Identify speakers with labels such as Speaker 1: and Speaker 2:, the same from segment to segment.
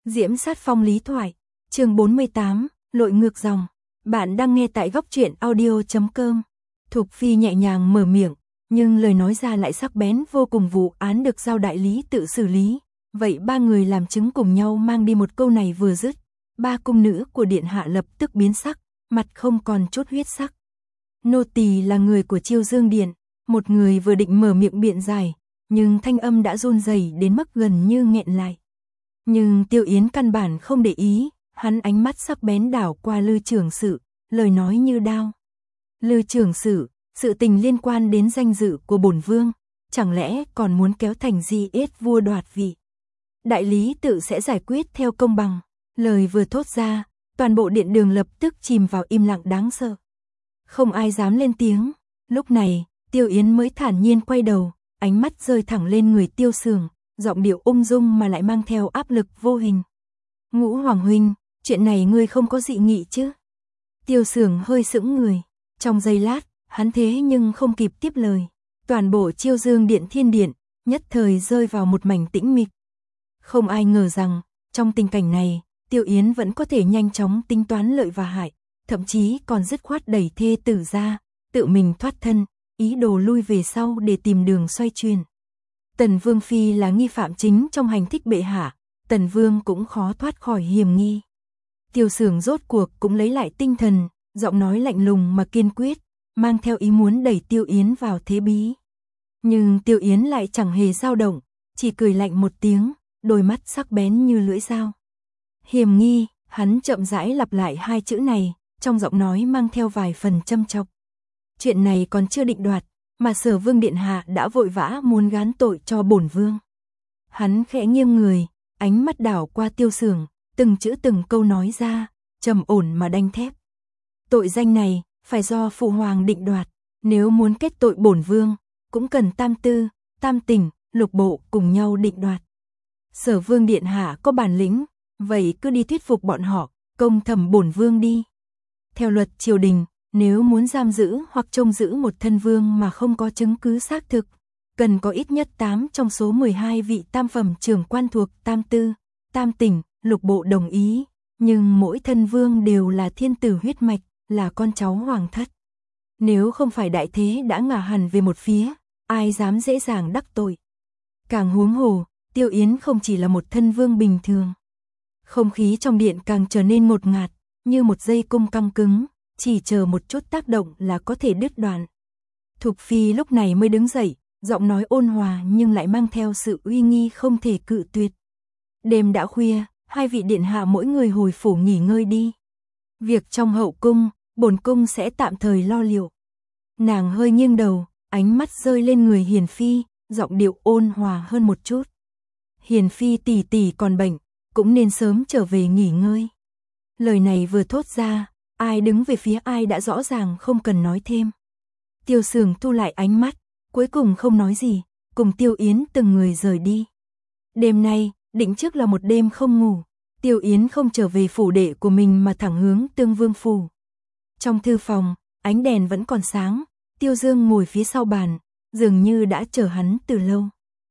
Speaker 1: Diễm Sát Phong lý thoại, chương 48, lội ngược dòng. Bạn đang nghe tại góc truyện audio.com. Thục Phi nhẹ nhàng mở miệng, nhưng lời nói ra lại sắc bén vô cùng. Vụ án được giao đại lý tự xử lý, vậy ba người làm chứng cùng nhau mang đi. Một câu này vừa dứt, ba cung nữ của điện hạ lập tức biến sắc, mặt không còn chút huyết sắc. Nô tỳ là người của Chiêu Dương Điện, một người vừa định mở miệng biện giải, nhưng thanh âm đã run rẩy đến mức gần như nghẹn lại. Nhưng Tiêu Yến căn bản không để ý, hắn ánh mắt sắc bén đảo qua Lư trưởng sự, lời nói như đao. Lư trưởng sự tình liên quan đến danh dự của bổn vương, chẳng lẽ còn muốn kéo thành di yết vua đoạt vị. Đại lý tự sẽ giải quyết theo công bằng. Lời vừa thốt ra, toàn bộ điện đường lập tức chìm vào im lặng đáng sợ. Không ai dám lên tiếng. Lúc này, Tiêu Yến mới thản nhiên quay đầu, ánh mắt rơi thẳng lên người Tiêu Sường, giọng điệu ung dung mà lại mang theo áp lực vô hình. Ngũ Hoàng huynh, chuyện này ngươi không có dị nghị chứ? Tiêu Sường hơi sững người. Trong giây lát, hắn thế nhưng không kịp tiếp lời. Toàn bộ Chiêu Dương Điện Thiên Điện, nhất thời rơi vào một mảnh tĩnh mịch. Không ai ngờ rằng, trong tình cảnh này, Tiêu Yến vẫn có thể nhanh chóng tính toán lợi và hại, thậm chí còn dứt khoát đẩy thê tử ra, tự mình thoát thân, ý đồ lui về sau để tìm đường xoay chuyển. Tần Vương Phi là nghi phạm chính trong hành thích bệ hạ, Tần Vương cũng khó thoát khỏi hiểm nghi. Tiêu Sường rốt cuộc cũng lấy lại tinh thần, giọng nói lạnh lùng mà kiên quyết, mang theo ý muốn đẩy Tiêu Yến vào thế bí. Nhưng Tiêu Yến lại chẳng hề dao động, chỉ cười lạnh một tiếng, đôi mắt sắc bén như lưỡi dao. Hiểm nghi, hắn chậm rãi lặp lại hai chữ này, trong giọng nói mang theo vài phần châm chọc. Chuyện này còn chưa định đoạt, mà Sở Vương điện hạ đã vội vã muốn gán tội cho bổn vương. Hắn khẽ nghiêng người, ánh mắt đảo qua Tiêu Sường, từng chữ từng câu nói ra, trầm ổn mà đanh thép. Tội danh này phải do phụ hoàng định đoạt, nếu muốn kết tội bổn vương, cũng cần tam tư, tam tỉnh, lục bộ cùng nhau định đoạt. Sở Vương điện hạ có bản lĩnh, vậy cứ đi thuyết phục bọn họ, công thẩm bổn vương đi. Theo luật triều đình, nếu muốn giam giữ hoặc trông giữ một thân vương mà không có chứng cứ xác thực, cần có ít nhất 8 trong số 12 vị tam phẩm trưởng quan thuộc tam tư, tam tỉnh, lục bộ đồng ý, nhưng mỗi thân vương đều là thiên tử huyết mạch, là con cháu hoàng thất. Nếu không phải đại thế đã ngả hẳn về một phía, ai dám dễ dàng đắc tội. Càng huống hồ, Tiêu Yến không chỉ là một thân vương bình thường. Không khí trong điện càng trở nên ngột ngạt, như một dây cung căng cứng, chỉ chờ một chút tác động là có thể đứt đoạn. Thục Phi lúc này mới đứng dậy, giọng nói ôn hòa nhưng lại mang theo sự uy nghi không thể cự tuyệt. Đêm đã khuya, hai vị điện hạ mỗi người hồi phủ nghỉ ngơi đi. Việc trong hậu cung, bổn cung sẽ tạm thời lo liệu. Nàng hơi nghiêng đầu, ánh mắt rơi lên người Hiền Phi, giọng điệu ôn hòa hơn một chút. Hiền Phi tỷ tỷ còn bệnh, cũng nên sớm trở về nghỉ ngơi. Lời này vừa thốt ra, ai đứng về phía ai đã rõ ràng không cần nói thêm. Tiêu Sường thu lại ánh mắt, cuối cùng không nói gì, cùng Tiêu Yến từng người rời đi. Đêm nay, định trước là một đêm không ngủ, Tiêu Yến không trở về phủ đệ của mình mà thẳng hướng Tương Vương phủ. Trong thư phòng, ánh đèn vẫn còn sáng, Tiêu Dương ngồi phía sau bàn, dường như đã chờ hắn từ lâu.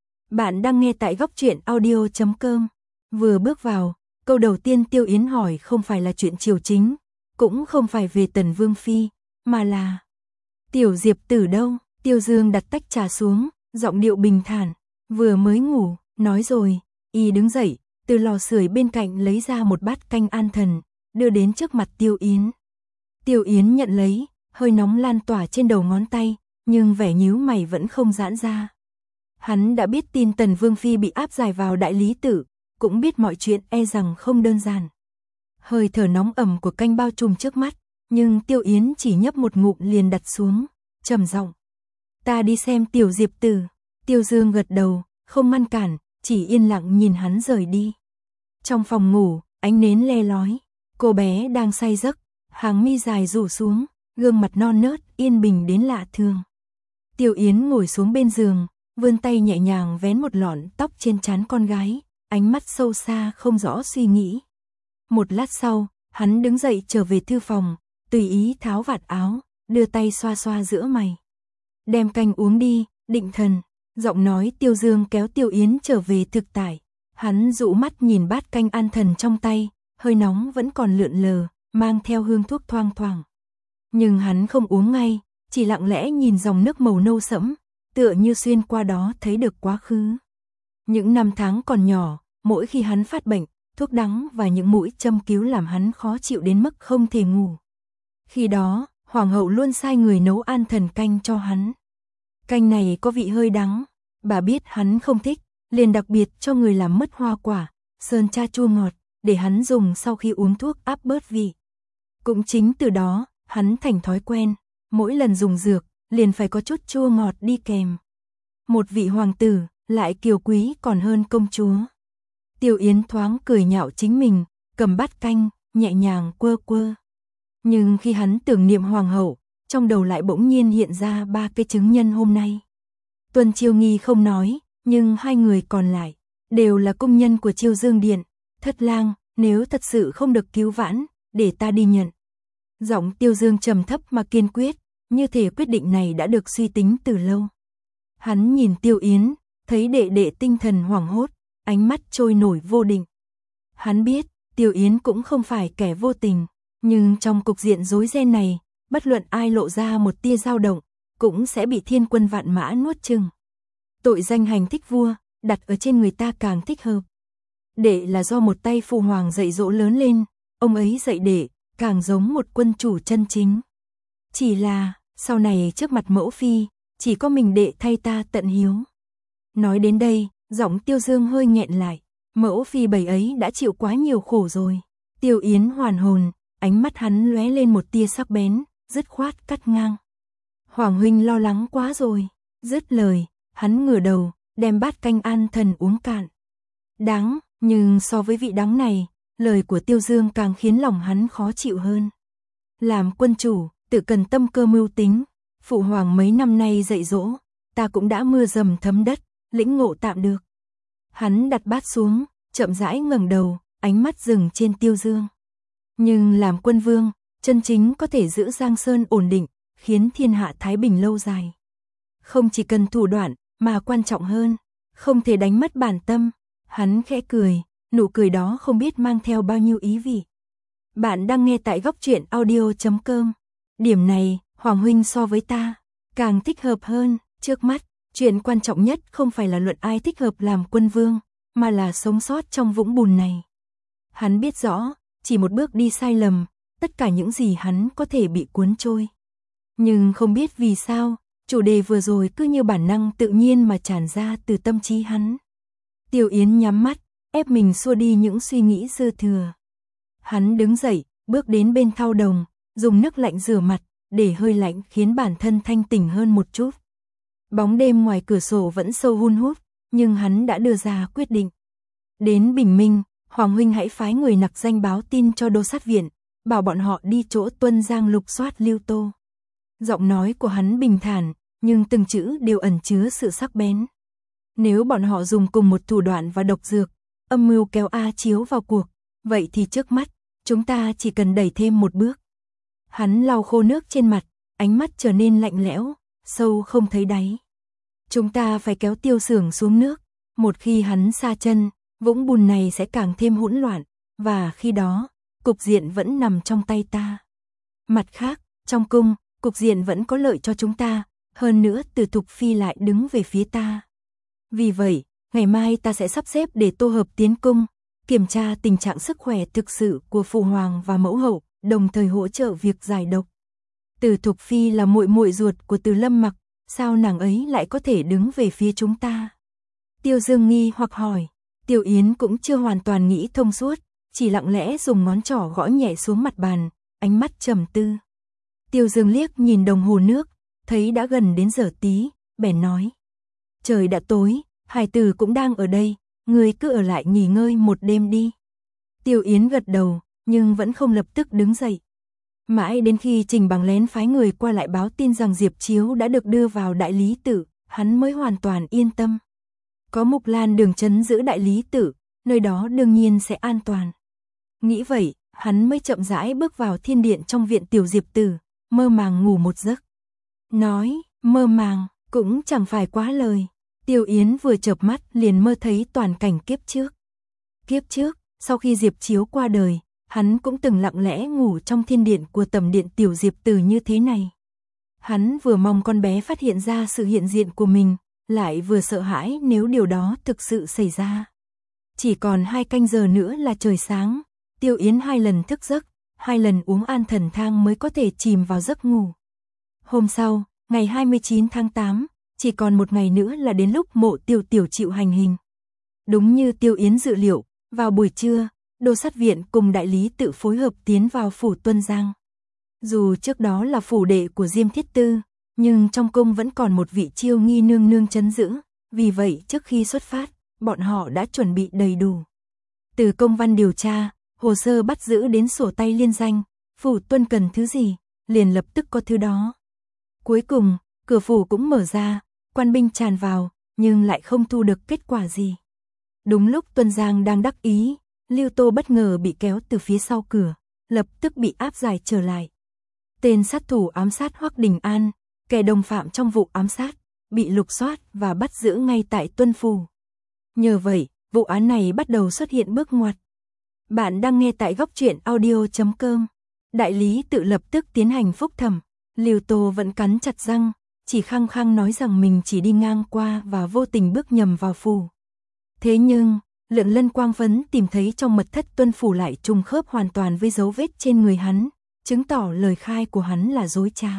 Speaker 1: Bạn đang nghe tại góc truyện audio.com. Vừa bước vào, câu đầu tiên Tiêu Yến hỏi không phải là chuyện triều chính, cũng không phải về Tần Vương Phi, mà là Tiểu Diệp Tử đâu? Tiêu Dương đặt tách trà xuống, giọng điệu bình thản, vừa mới ngủ, nói rồi, y đứng dậy, từ lò sưởi bên cạnh lấy ra một bát canh an thần, đưa đến trước mặt Tiêu Yến. Tiêu Yến nhận lấy, hơi nóng lan tỏa trên đầu ngón tay, nhưng vẻ nhíu mày vẫn không giãn ra. Hắn đã biết tin Tần Vương Phi bị áp giải vào đại lý tự, cũng biết mọi chuyện e rằng không đơn giản. Hơi thở nóng ẩm của canh bao trùm trước mắt, nhưng Tiêu Yến chỉ nhấp một ngụm liền đặt xuống, trầm giọng. Ta đi xem Tiểu Diệp Tử. Tiêu Dương gật đầu, không ngăn cản, chỉ yên lặng nhìn hắn rời đi. Trong phòng ngủ, ánh nến le lói, cô bé đang say giấc, hàng mi dài rủ xuống, gương mặt non nớt, yên bình đến lạ thường. Tiêu Yến ngồi xuống bên giường, vươn tay nhẹ nhàng vén một lọn tóc trên trán con gái, ánh mắt sâu xa không rõ suy nghĩ. Một lát sau, hắn đứng dậy trở về thư phòng, tùy ý tháo vạt áo, đưa tay xoa xoa giữa mày. Đem canh uống đi, định thần. Giọng nói Tiêu Dương kéo Tiêu Yến trở về thực tại. Hắn dụ mắt nhìn bát canh an thần trong tay, hơi nóng vẫn còn lượn lờ, mang theo hương thuốc thoang thoảng. Nhưng hắn không uống ngay, chỉ lặng lẽ nhìn dòng nước màu nâu sẫm, tựa như xuyên qua đó thấy được quá khứ. Những năm tháng còn nhỏ, mỗi khi hắn phát bệnh, thuốc đắng và những mũi châm cứu làm hắn khó chịu đến mức không thể ngủ. Khi đó, hoàng hậu luôn sai người nấu an thần canh cho hắn. Canh này có vị hơi đắng, bà biết hắn không thích, liền đặc biệt cho người làm mứt hoa quả, sơn cha chua ngọt, để hắn dùng sau khi uống thuốc áp bớt vị. Cũng chính từ đó, hắn thành thói quen, mỗi lần dùng dược, liền phải có chút chua ngọt đi kèm. Một vị hoàng tử, lại kiều quý còn hơn công chúa. Tiêu Yến thoáng cười nhạo chính mình, cầm bát canh, nhẹ nhàng quơ quơ. Nhưng khi hắn tưởng niệm hoàng hậu, trong đầu lại bỗng nhiên hiện ra 3 cái chứng nhân hôm nay. Tuân Chiêu Nghi không nói, nhưng 2 người còn lại, đều là công nhân của Chiêu Dương Điện. Thất lang, nếu thật sự không được cứu vãn, để ta đi nhận. Giọng Tiêu Dương trầm thấp mà kiên quyết, như thể quyết định này đã được suy tính từ lâu. Hắn nhìn Tiêu Yến, thấy đệ đệ tinh thần hoảng hốt, ánh mắt trôi nổi vô định. Hắn biết, Tiêu Yến cũng không phải kẻ vô tình, nhưng trong cục diện rối ren này, bất luận ai lộ ra một tia dao động, cũng sẽ bị thiên quân vạn mã nuốt chửng. Tội danh hành thích vua, đặt ở trên người ta càng thích hợp. Đệ là do một tay phụ hoàng dạy dỗ lớn lên, ông ấy dạy đệ, càng giống một quân chủ chân chính. Chỉ là, sau này trước mặt mẫu phi, chỉ có mình đệ thay ta tận hiếu. Nói đến đây, giọng Tiêu Dương hơi nghẹn lại, mẫu phi bầy ấy đã chịu quá nhiều khổ rồi. Tiêu Yến hoàn hồn, ánh mắt hắn lóe lên một tia sắc bén, dứt khoát cắt ngang. Hoàng huynh lo lắng quá rồi. Dứt lời, hắn ngửa đầu, đem bát canh an thần uống cạn. Đắng, nhưng so với vị đắng này, lời của Tiêu Dương càng khiến lòng hắn khó chịu hơn. Làm quân chủ, tự cần tâm cơ mưu tính, phụ hoàng mấy năm nay dạy dỗ, ta cũng đã mưa dầm thấm đất, lĩnh ngộ tạm được. Hắn đặt bát xuống, chậm rãi ngẩng đầu, ánh mắt dừng trên Tiêu Dương. Nhưng làm quân vương, chân chính có thể giữ Giang Sơn ổn định, khiến thiên hạ thái bình lâu dài. Không chỉ cần thủ đoạn, mà quan trọng hơn, không thể đánh mất bản tâm. Hắn khẽ cười, nụ cười đó không biết mang theo bao nhiêu ý vị. Bạn đang nghe tại Góc Truyện Audio.com. Điểm này, Hoàng huynh so với ta, càng thích hợp hơn. Trước mắt, chuyện quan trọng nhất không phải là luận ai thích hợp làm quân vương, mà là sống sót trong vũng bùn này. Hắn biết rõ, chỉ một bước đi sai lầm, tất cả những gì hắn có thể bị cuốn trôi. Nhưng không biết vì sao, chủ đề vừa rồi cứ như bản năng tự nhiên mà tràn ra từ tâm trí hắn. Tiêu Yến nhắm mắt, ép mình xua đi những suy nghĩ dư thừa. Hắn đứng dậy, bước đến bên thau đồng, dùng nước lạnh rửa mặt, để hơi lạnh khiến bản thân thanh tỉnh hơn một chút. Bóng đêm ngoài cửa sổ vẫn sâu hun hút, nhưng hắn đã đưa ra quyết định. Đến bình minh, Hoàng huynh hãy phái người nặc danh báo tin cho đô sát viện, bảo bọn họ đi chỗ Tuân Giang lục soát Lưu Tô. Giọng nói của hắn bình thản, nhưng từng chữ đều ẩn chứa sự sắc bén. Nếu bọn họ dùng cùng một thủ đoạn và độc dược, âm mưu kéo A Chiếu vào cuộc, vậy thì trước mắt, chúng ta chỉ cần đẩy thêm một bước. Hắn lau khô nước trên mặt, ánh mắt trở nên lạnh lẽo, sâu không thấy đáy. Chúng ta phải kéo Tiêu Xưởng xuống nước, một khi hắn sa chân, vũng bùn này sẽ càng thêm hỗn loạn, và khi đó, cục diện vẫn nằm trong tay ta. Mặt khác, trong cung, cục diện vẫn có lợi cho chúng ta, hơn nữa Từ Thục Phi lại đứng về phía ta. Vì vậy, ngày mai ta sẽ sắp xếp để Tô Hợp tiến cung, kiểm tra tình trạng sức khỏe thực sự của phụ hoàng và mẫu hậu, đồng thời hỗ trợ việc giải độc. Từ Thục Phi là muội muội ruột của Từ Lâm Mặc, sao nàng ấy lại có thể đứng về phía chúng ta? Tiêu Dương nghi hoặc hỏi. Tiêu Yến cũng chưa hoàn toàn nghĩ thông suốt, chỉ lặng lẽ dùng ngón trỏ gõ nhẹ xuống mặt bàn, ánh mắt trầm tư. Tiêu Dương liếc nhìn đồng hồ nước, thấy đã gần đến giờ tí, bèn nói. Trời đã tối, hải tử cũng đang ở đây, ngươi cứ ở lại nghỉ ngơi một đêm đi. Tiêu Yến gật đầu, nhưng vẫn không lập tức đứng dậy. Mãi đến khi Trình Bằng lén phái người qua lại báo tin rằng Diệp Chiếu đã được đưa vào Đại Lý Tự, hắn mới hoàn toàn yên tâm. Có Mục Lan Đường trấn giữ Đại Lý Tự, nơi đó đương nhiên sẽ an toàn. Nghĩ vậy, hắn mới chậm rãi bước vào thiên điện trong viện Tiểu Diệp Tử, mơ màng ngủ một giấc. Nói, mơ màng, cũng chẳng phải quá lời. Tiêu Yến vừa chợp mắt liền mơ thấy toàn cảnh kiếp trước. Kiếp trước, sau khi Diệp Chiếu qua đời, hắn cũng từng lặng lẽ ngủ trong thiên điện của tẩm điện tiểu Diệp Tử như thế này. Hắn vừa mong con bé phát hiện ra sự hiện diện của mình, lại vừa sợ hãi nếu điều đó thực sự xảy ra. Chỉ còn 2 canh giờ nữa là trời sáng, Tiêu Yến 2 lần thức giấc, 2 lần uống an thần thang mới có thể chìm vào giấc ngủ. Hôm sau, ngày 29 tháng 8, chỉ còn 1 ngày nữa là đến lúc Mộ Tiểu Tiểu chịu hành hình. Đúng như Tiêu Yến dự liệu, vào buổi trưa, Đô Sát Viện cùng đại lý tự phối hợp tiến vào phủ Tuân Giang. Dù trước đó là phủ đệ của Diêm Thiết Tư, nhưng trong cung vẫn còn một vị Chiêu Nghi nương nương trấn giữ, vì vậy trước khi xuất phát, bọn họ đã chuẩn bị đầy đủ. Từ công văn điều tra, hồ sơ bắt giữ đến sổ tay liên danh, phủ Tuân cần thứ gì, liền lập tức có thứ đó. Cuối cùng, cửa phủ cũng mở ra, quan binh tràn vào, nhưng lại không thu được kết quả gì. Đúng lúc Tuân Giang đang đắc ý, Lưu Tô bất ngờ bị kéo từ phía sau cửa, lập tức bị áp giải trở lại. Tên sát thủ ám sát Hoắc Đình An, kẻ đồng phạm trong vụ ám sát, bị lục soát và bắt giữ ngay tại Tuân phủ. Nhờ vậy, vụ án này bắt đầu xuất hiện bước ngoặt. Bạn đang nghe tại góc truyện audio.com. Đại lý tự lập tức tiến hành phúc thẩm. Lưu Tô vẫn cắn chặt răng, chỉ khăng khăng nói rằng mình chỉ đi ngang qua và vô tình bước nhầm vào phủ. Thế nhưng, Lượng Lân Quang Phấn tìm thấy trong mật thất Tuân phủ lại trùng khớp hoàn toàn với dấu vết trên người hắn, chứng tỏ lời khai của hắn là dối trá.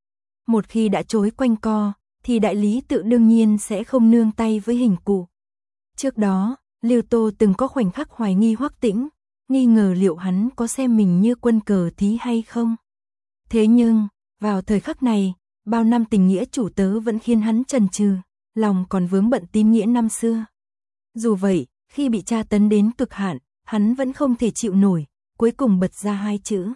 Speaker 1: Một khi đã chối quanh co, thì đại lý tự đương nhiên sẽ không nương tay với hình cụ. Trước đó, Lưu Tô từng có khoảnh khắc hoài nghi Hoắc Tĩnh, nghi ngờ liệu hắn có xem mình như quân cờ thí hay không. Thế nhưng, vào thời khắc này, bao năm tình nghĩa chủ tớ vẫn khiến hắn chần chừ, lòng còn vướng bận tín nghĩa năm xưa. Dù vậy, khi bị tra tấn đến cực hạn, hắn vẫn không thể chịu nổi, cuối cùng bật ra 2 chữ: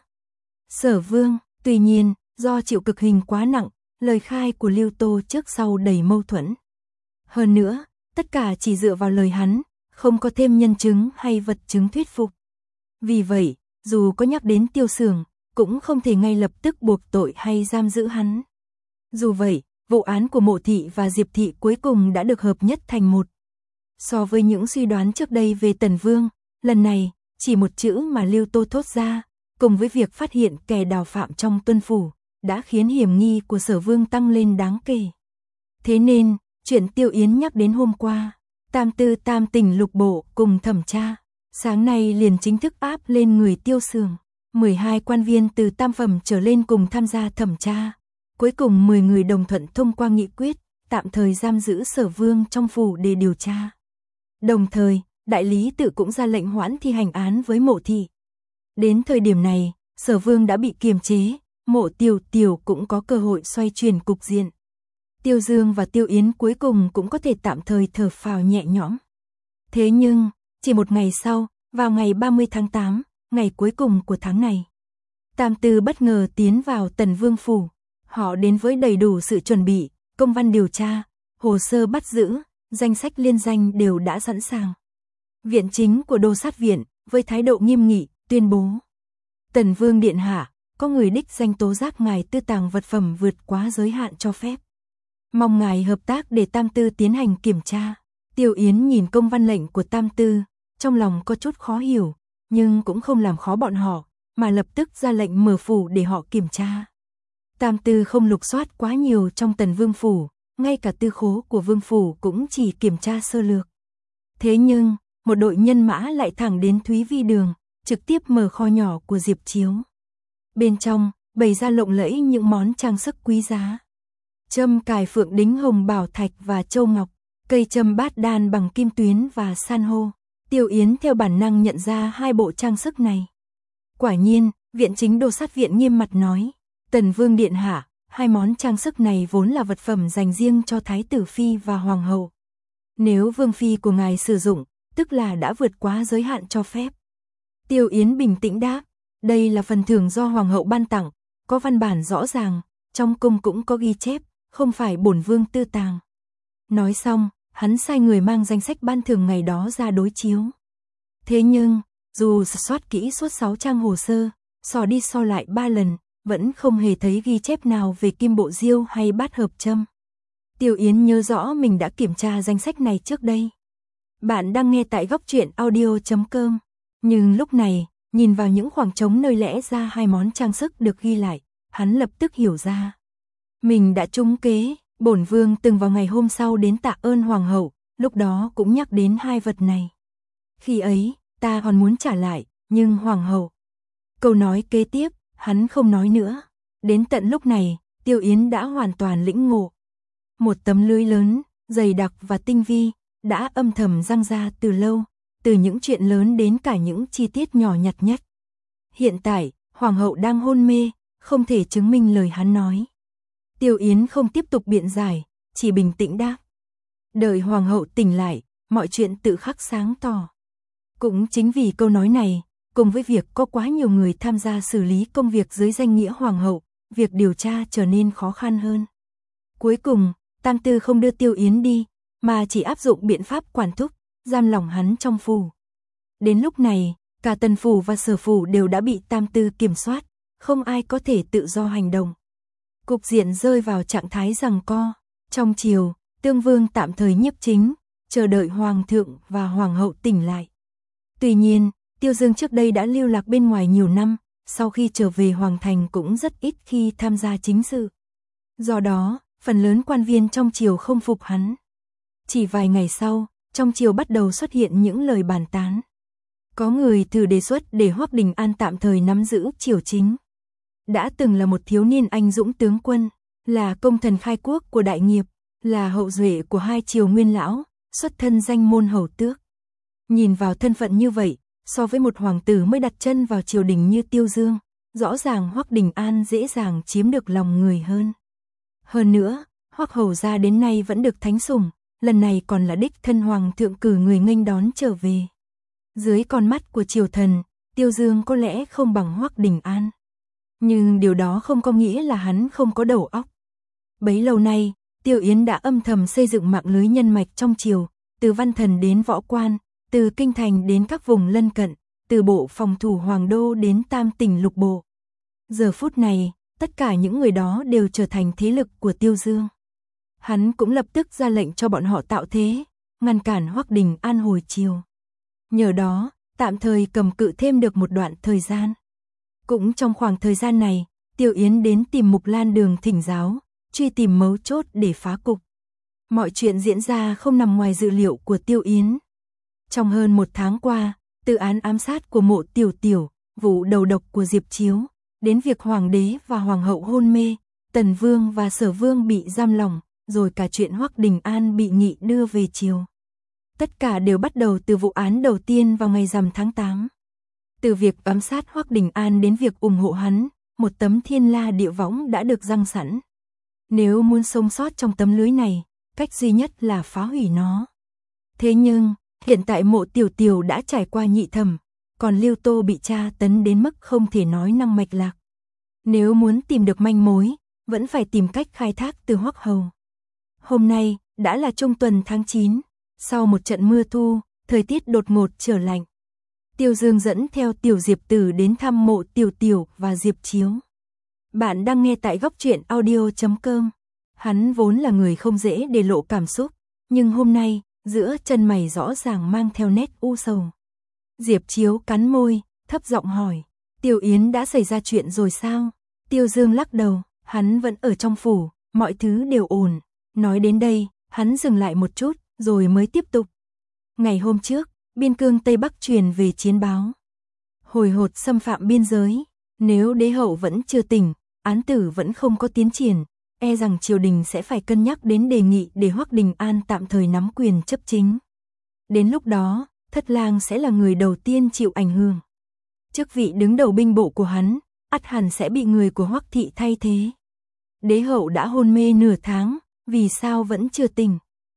Speaker 1: Sở Vương. Tuy nhiên, do chịu cực hình quá nặng, lời khai của Lưu Tô trước sau đầy mâu thuẫn. Hơn nữa, tất cả chỉ dựa vào lời hắn, không có thêm nhân chứng hay vật chứng thuyết phục. Vì vậy, dù có nhắc đến Tiêu Sưởng, cũng không thể ngay lập tức buộc tội hay giam giữ hắn. Dù vậy, vụ án của Mộ Thị và Diệp Thị cuối cùng đã được hợp nhất thành một. So với những suy đoán trước đây về Tần Vương, lần này, chỉ một chữ mà Lưu Tô thốt ra, cùng với việc phát hiện kẻ đào phạm trong Tuân phủ, đã khiến hiểm nghi của Sở Vương tăng lên đáng kể. Thế nên, chuyện Tiêu Yến nhắc đến hôm qua, Tam Tư Tam Tỉnh Lục Bộ cùng thẩm tra, sáng nay liền chính thức áp lên người Tiêu Sưởng. 12 quan viên từ tam phẩm trở lên cùng tham gia thẩm tra. Cuối cùng 10 người đồng thuận thông qua nghị quyết, tạm thời giam giữ Sở Vương trong phủ để điều tra. Đồng thời, đại lý tự cũng ra lệnh hoãn thi hành án với Mộ Thị. Đến thời điểm này, Sở Vương đã bị kiềm chế, Mộ Tiểu Tiểu cũng có cơ hội xoay chuyển cục diện. Tiêu Dương và Tiêu Yến cuối cùng cũng có thể tạm thời thở phào nhẹ nhõm. Thế nhưng, chỉ một ngày sau, vào ngày 30 tháng 8, ngày cuối cùng của tháng này, Tam Tư bất ngờ tiến vào Tần Vương phủ. Họ đến với đầy đủ sự chuẩn bị, công văn điều tra, hồ sơ bắt giữ, danh sách liên danh đều đã sẵn sàng. Viện chính của Đô Sát Viện, với thái độ nghiêm nghị, tuyên bố: Tần Vương điện hạ, có người đích danh tố giác ngài tư tàng vật phẩm vượt quá giới hạn cho phép. Mong ngài hợp tác để Tam Tư tiến hành kiểm tra. Tiêu Yến nhìn công văn lệnh của Tam Tư, trong lòng có chút khó hiểu, nhưng cũng không làm khó bọn họ, mà lập tức ra lệnh mở phủ để họ kiểm tra. Tam Tư không lục soát quá nhiều trong Tần Vương phủ, ngay cả tư khố của Vương phủ cũng chỉ kiểm tra sơ lược. Thế nhưng, một đội nhân mã lại thẳng đến Thúy Vi Đường, trực tiếp mở kho nhỏ của Diệp Chiếu. Bên trong, bày ra lộng lẫy những món trang sức quý giá. Châm cài phượng đính hồng bảo thạch và châu ngọc, cây châm bát đan bằng kim tuyến và san hô. Tiêu Yến theo bản năng nhận ra 2 bộ trang sức này. Quả nhiên, viện chính Đô Sát Viện nghiêm mặt nói: Tần Vương điện hạ, 2 món trang sức này vốn là vật phẩm dành riêng cho Thái tử Phi và Hoàng hậu. Nếu Vương Phi của ngài sử dụng, tức là đã vượt quá giới hạn cho phép. Tiêu Yến bình tĩnh đáp: đây là phần thưởng do Hoàng hậu ban tặng, có văn bản rõ ràng, trong cung cũng có ghi chép, không phải bổn vương tư tàng. Nói xong, hắn sai người mang danh sách ban thưởng ngày đó ra đối chiếu. Thế nhưng, dù soát kỹ suốt 6 trang hồ sơ, so đi so lại 3 lần, vẫn không hề thấy ghi chép nào về kim bộ diêu hay bát hợp châm. Tiêu Yến nhớ rõ mình đã kiểm tra danh sách này trước đây. Bạn đang nghe tại góc truyện audio.com. Nhưng lúc này, nhìn vào những khoảng trống nơi lẽ ra hai món trang sức được ghi lại, hắn lập tức hiểu ra. Mình đã trúng kế, bổn vương từng vào ngày hôm sau đến tạ ơn hoàng hậu, lúc đó cũng nhắc đến hai vật này. Khi ấy, ta còn muốn trả lại, nhưng hoàng hậu. Câu nói kế tiếp, hắn không nói nữa. Đến tận lúc này, Tiêu Yến đã hoàn toàn lĩnh ngộ. Một tấm lưới lớn, dày đặc và tinh vi, đã âm thầm răng ra từ lâu, từ những chuyện lớn đến cả những chi tiết nhỏ nhặt nhất. Hiện tại, hoàng hậu đang hôn mê, không thể chứng minh lời hắn nói. Tiêu Yến không tiếp tục biện giải, chỉ bình tĩnh đáp. Đợi hoàng hậu tỉnh lại, mọi chuyện tự khắc sáng tỏ. Cũng chính vì câu nói này, cùng với việc có quá nhiều người tham gia xử lý công việc dưới danh nghĩa hoàng hậu, việc điều tra trở nên khó khăn hơn. Cuối cùng, Tam Tư không đưa Tiêu Yến đi, mà chỉ áp dụng biện pháp quản thúc, giam lỏng hắn trong phủ. Đến lúc này, cả Tần phủ và Sở phủ đều đã bị Tam Tư kiểm soát, không ai có thể tự do hành động. Cục diện rơi vào trạng thái giằng co. Trong triều, Tương Vương tạm thời nhiếp chính, chờ đợi hoàng thượng và hoàng hậu tỉnh lại. Tuy nhiên, Tiêu Dương trước đây đã lưu lạc bên ngoài nhiều năm, sau khi trở về hoàng thành cũng rất ít khi tham gia chính sự. Do đó, phần lớn quan viên trong triều không phục hắn. Chỉ vài ngày sau, trong triều bắt đầu xuất hiện những lời bàn tán. Có người thử đề xuất để Hoắc Đình An tạm thời nắm giữ triều chính. Đã từng là một thiếu niên anh dũng tướng quân, là công thần khai quốc của đại nghiệp, là hậu duệ của hai triều nguyên lão, xuất thân danh môn hầu tước. Nhìn vào thân phận như vậy, so với một hoàng tử mới đặt chân vào triều đình như Tiêu Dương, rõ ràng Hoắc Đình An dễ dàng chiếm được lòng người hơn. Hơn nữa, Hoắc hầu gia đến nay vẫn được thánh sủng, lần này còn là đích thân hoàng thượng cử người nghênh đón trở về. Dưới con mắt của triều thần, Tiêu Dương có lẽ không bằng Hoắc Đình An. Nhưng điều đó không có nghĩa là hắn không có đầu óc. Bấy lâu nay, Tiêu Yến đã âm thầm xây dựng mạng lưới nhân mạch trong triều, từ văn thần đến võ quan, từ kinh thành đến các vùng lân cận, từ bộ phòng thủ hoàng đô đến tam tỉnh lục bộ. Giờ phút này, tất cả những người đó đều trở thành thế lực của Tiêu Dương. Hắn cũng lập tức ra lệnh cho bọn họ tạo thế, ngăn cản Hoắc Đình An hồi triều. Nhờ đó, tạm thời cầm cự thêm được một đoạn thời gian. Cũng trong khoảng thời gian này, Tiêu Yến đến tìm Mục Lan Đường thỉnh giáo, truy tìm mấu chốt để phá cục. Mọi chuyện diễn ra không nằm ngoài dự liệu của Tiêu Yến. Trong hơn một tháng qua, từ án ám sát của Mộ Tiểu Tiểu, vụ đầu độc của Diệp Chiếu, đến việc hoàng đế và hoàng hậu hôn mê, Tần Vương và Sở Vương bị giam lỏng, rồi cả chuyện Hoắc Đình An bị nghị đưa về triều. Tất cả đều bắt đầu từ vụ án đầu tiên vào ngày rằm tháng 8. Từ việc ám sát Hoắc Đình An đến việc ủng hộ hắn, một tấm thiên la địa võng đã được giăng sẵn. Nếu muốn sống sót trong tấm lưới này, cách duy nhất là phá hủy nó. Thế nhưng, hiện tại Mộ Tiểu Tiểu đã trải qua nhị thẩm, còn Lưu Tô bị tra tấn đến mức không thể nói năng mạch lạc. Nếu muốn tìm được manh mối, vẫn phải tìm cách khai thác từ Hoắc hầu. Hôm nay, đã là trung tuần tháng 9, sau một trận mưa thu, thời tiết đột ngột trở lạnh. Tiêu Dương dẫn theo Tiểu Diệp Tử đến thăm Mộ Tiểu Tiểu và Diệp Chiếu. Bạn đang nghe tại góc truyện audio.com. Hắn vốn là người không dễ để lộ cảm xúc, nhưng hôm nay, giữa chân mày rõ ràng mang theo nét u sầu. Diệp Chiếu cắn môi, thấp giọng hỏi, Tiêu Yến đã xảy ra chuyện rồi sao? Tiêu Dương lắc đầu, hắn vẫn ở trong phủ, mọi thứ đều ổn. Nói đến đây, hắn dừng lại một chút, rồi mới tiếp tục. Ngày hôm trước, biên cương Tây Bắc truyền về chiến báo. Hồi hột xâm phạm biên giới, nếu đế hậu vẫn chưa tỉnh, án tử vẫn không có tiến triển, e rằng triều đình sẽ phải cân nhắc đến đề nghị để Hoắc Đình An tạm thời nắm quyền chấp chính. Đến lúc đó, Thất Lang sẽ là người đầu tiên chịu ảnh hưởng. Chức vị đứng đầu binh bộ của hắn, ắt hẳn sẽ bị người của Hoắc thị thay thế. Đế hậu đã hôn mê nửa tháng, vì sao vẫn chưa tỉnh?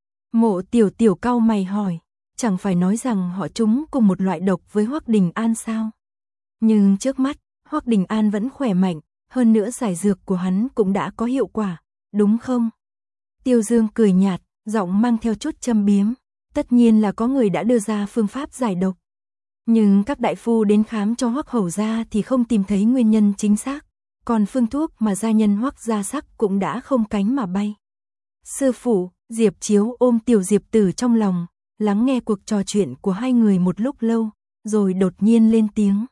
Speaker 1: Mộ Tiểu Tiểu cau mày hỏi, chẳng phải nói rằng họ chúng cùng một loại độc với Hoắc Đình An sao? Nhưng trước mắt, Hoắc Đình An vẫn khỏe mạnh, hơn nữa giải dược của hắn cũng đã có hiệu quả, đúng không? Tiêu Dương cười nhạt, giọng mang theo chút châm biếm, tất nhiên là có người đã đưa ra phương pháp giải độc. Nhưng các đại phu đến khám cho Hoắc hầu gia thì không tìm thấy nguyên nhân chính xác, còn phương thuốc mà gia nhân Hoắc gia sắc cũng đã không cánh mà bay. Sư phụ, Diệp Chiếu ôm Tiểu Diệp Tử trong lòng, lắng nghe cuộc trò chuyện của hai người một lúc lâu, rồi đột nhiên lên tiếng.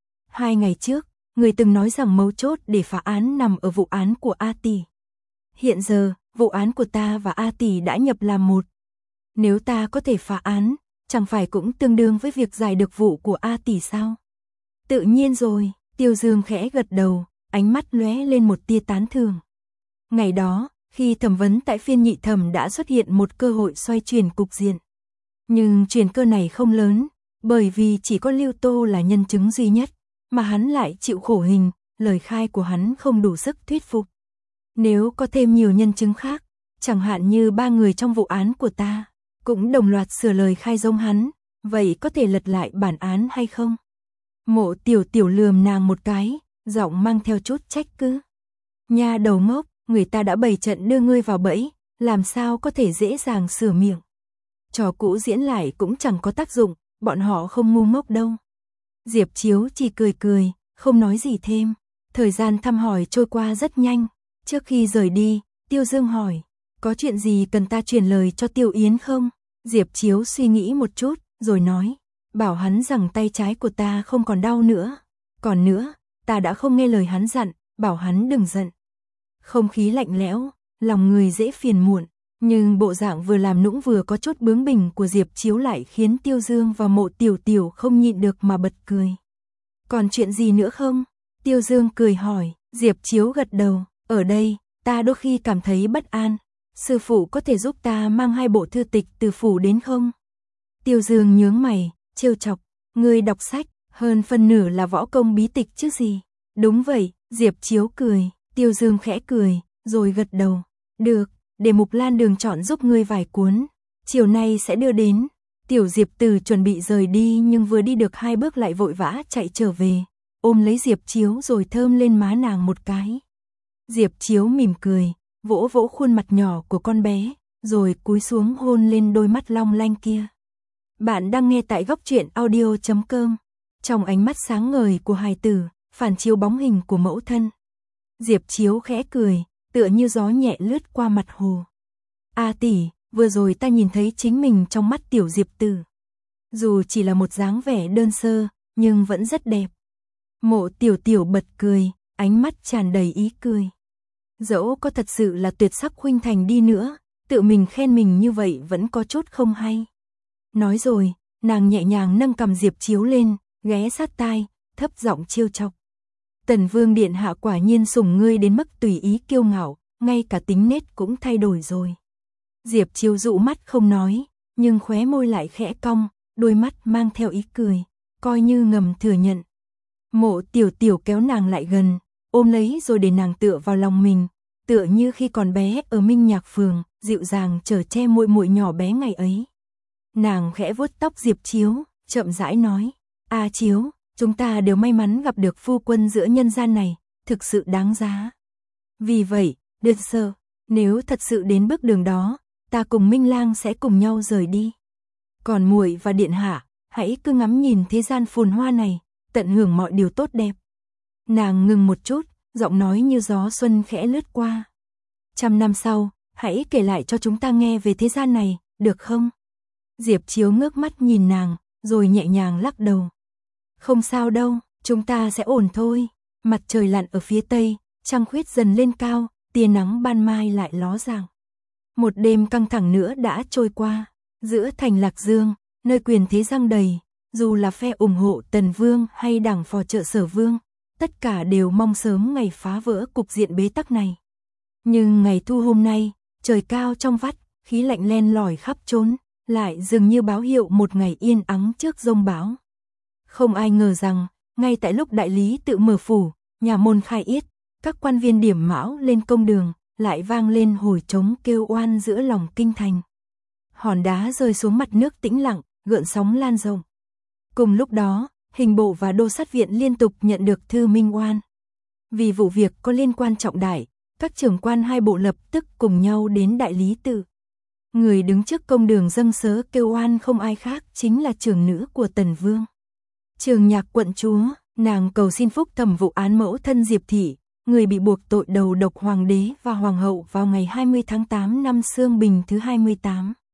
Speaker 1: 2 ngày trước, người từng nói rằng mấu chốt để phá án nằm ở vụ án của A Tỷ. Hiện giờ, vụ án của ta và A Tỷ đã nhập làm một. Nếu ta có thể phá án, chẳng phải cũng tương đương với việc giải được vụ của A Tỷ sao? Tự nhiên rồi, Tiêu Dương khẽ gật đầu, ánh mắt lóe lên một tia tán thưởng. Ngày đó, khi thẩm vấn tại phiên nhị thẩm đã xuất hiện một cơ hội xoay chuyển cục diện. Nhưng chuyển cơ này không lớn, bởi vì chỉ có Lưu Tô là nhân chứng duy nhất, mà hắn lại chịu khổ hình, lời khai của hắn không đủ sức thuyết phục. Nếu có thêm nhiều nhân chứng khác, chẳng hạn như 3 người trong vụ án của ta, cũng đồng loạt sửa lời khai giống hắn, vậy có thể lật lại bản án hay không? Mộ Tiểu Tiểu lườm nàng một cái, giọng mang theo chút trách cứ. Nha đầu ngốc, người ta đã bày trận đưa ngươi vào bẫy, làm sao có thể dễ dàng sửa miệng. Trò cũ diễn lại cũng chẳng có tác dụng, bọn họ không ngu ngốc đâu. Diệp Chiếu chỉ cười cười, không nói gì thêm. Thời gian thăm hỏi trôi qua rất nhanh. Trước khi rời đi, Tiêu Dương hỏi, có chuyện gì cần ta truyền lời cho Tiêu Yến không? Diệp Chiếu suy nghĩ một chút, rồi nói, bảo hắn rằng tay trái của ta không còn đau nữa. Còn nữa, ta đã không nghe lời hắn dặn, bảo hắn đừng giận. Không khí lạnh lẽo, lòng người dễ phiền muộn, nhưng bộ dạng vừa làm nũng vừa có chút bướng bỉnh của Diệp Chiếu lại khiến Tiêu Dương và Mộ Tiểu Tiểu không nhịn được mà bật cười. Còn chuyện gì nữa không? Tiêu Dương cười hỏi, Diệp Chiếu gật đầu, ở đây, ta đôi khi cảm thấy bất an. Sư phụ có thể giúp ta mang 2 bộ thư tịch từ phủ đến không? Tiêu Dương nhướng mày, trêu chọc, ngươi đọc sách, hơn phân nửa là võ công bí tịch chứ gì. Đúng vậy, Diệp Chiếu cười, Tiêu Dương khẽ cười, rồi gật đầu. Được, để Mục Lan Đường chọn giúp ngươi vài cuốn. Chiều nay sẽ đưa đến. Tiểu Diệp Từ chuẩn bị rời đi nhưng vừa đi được 2 bước lại vội vã chạy trở về, ôm lấy Diệp Chiếu rồi thơm lên má nàng một cái. Diệp Chiếu mỉm cười, vỗ vỗ khuôn mặt nhỏ của con bé, rồi cúi xuống hôn lên đôi mắt long lanh kia. Bạn đang nghe tại góc truyện audio.com. Trong ánh mắt sáng ngời của hài tử, phản chiếu bóng hình của mẫu thân. Diệp Chiếu khẽ cười, tựa như gió nhẹ lướt qua mặt hồ. A tỷ, vừa rồi ta nhìn thấy chính mình trong mắt Tiểu Diệp Tử. Dù chỉ là một dáng vẻ đơn sơ, nhưng vẫn rất đẹp. Mộ Tiểu Tiểu bật cười, ánh mắt tràn đầy ý cười. Dẫu có thật sự là tuyệt sắc khuynh thành đi nữa, tự mình khen mình như vậy vẫn có chút không hay. Nói rồi, nàng nhẹ nhàng nâng cằm Diệp Chiếu lên, ghé sát tai, thấp giọng trêu chọc. Tần Vương điện hạ quả nhiên sủng ngươi đến mức tùy ý kiêu ngạo, ngay cả tính nết cũng thay đổi rồi. Diệp Chiếu dụ mắt không nói, nhưng khóe môi lại khẽ cong, đôi mắt mang theo ý cười, coi như ngầm thừa nhận. Mộ Tiểu Tiểu kéo nàng lại gần, ôm lấy rồi để nàng tựa vào lòng mình, tựa như khi còn bé ở Minh Nhạc Phường, dịu dàng chở che muội muội nhỏ bé ngày ấy. Nàng khẽ vuốt tóc Diệp Chiếu, chậm rãi nói, A Chiếu, chúng ta đều may mắn gặp được phu quân giữa nhân gian này, thực sự đáng giá. Vì vậy, Điệt Sơ, nếu thật sự đến bước đường đó, ta cùng Minh Lang sẽ cùng nhau rời đi. Còn muội và điện hạ, hãy cứ ngắm nhìn thế gian phồn hoa này, tận hưởng mọi điều tốt đẹp. Nàng ngừng một chút, giọng nói như gió xuân khẽ lướt qua. 100 năm sau, hãy kể lại cho chúng ta nghe về thế gian này, được không? Diệp Chiếu ngước mắt nhìn nàng, rồi nhẹ nhàng lắc đầu. Không sao đâu, chúng ta sẽ ổn thôi. Mặt trời lặn ở phía tây, trăng khuyết dần lên cao, tia nắng ban mai lại ló dạng. Một đêm căng thẳng nữa đã trôi qua. Giữa thành Lạc Dương, nơi quyền thế giăng đầy, dù là phe ủng hộ Tần Vương hay đảng phò trợ Sở Vương, tất cả đều mong sớm ngày phá vỡ cục diện bế tắc này. Nhưng ngày thu hôm nay, trời cao trong vắt, khí lạnh len lỏi khắp trốn, lại dường như báo hiệu một ngày yên ắng trước giông bão. Không ai ngờ rằng, ngay tại lúc đại lý tự mở phủ, nhà môn khai yết, các quan viên điểm mão lên công đường, lại vang lên hồi trống kêu oan giữa lòng kinh thành. Hòn đá rơi xuống mặt nước tĩnh lặng, gợn sóng lan rộng. Cùng lúc đó, hình bộ và đô sát viện liên tục nhận được thư minh oan. Vì vụ việc có liên quan trọng đại, các trưởng quan hai bộ lập tức cùng nhau đến đại lý tự. Người đứng trước công đường dâng sớ kêu oan không ai khác chính là trưởng nữ của Tần Vương. Trường Nhạc quận chúa, nàng cầu xin phúc thẩm vụ án mẫu thân Diệp Thị, người bị buộc tội đầu độc hoàng đế và hoàng hậu vào ngày 20 tháng 8 năm Xương Bình thứ 28.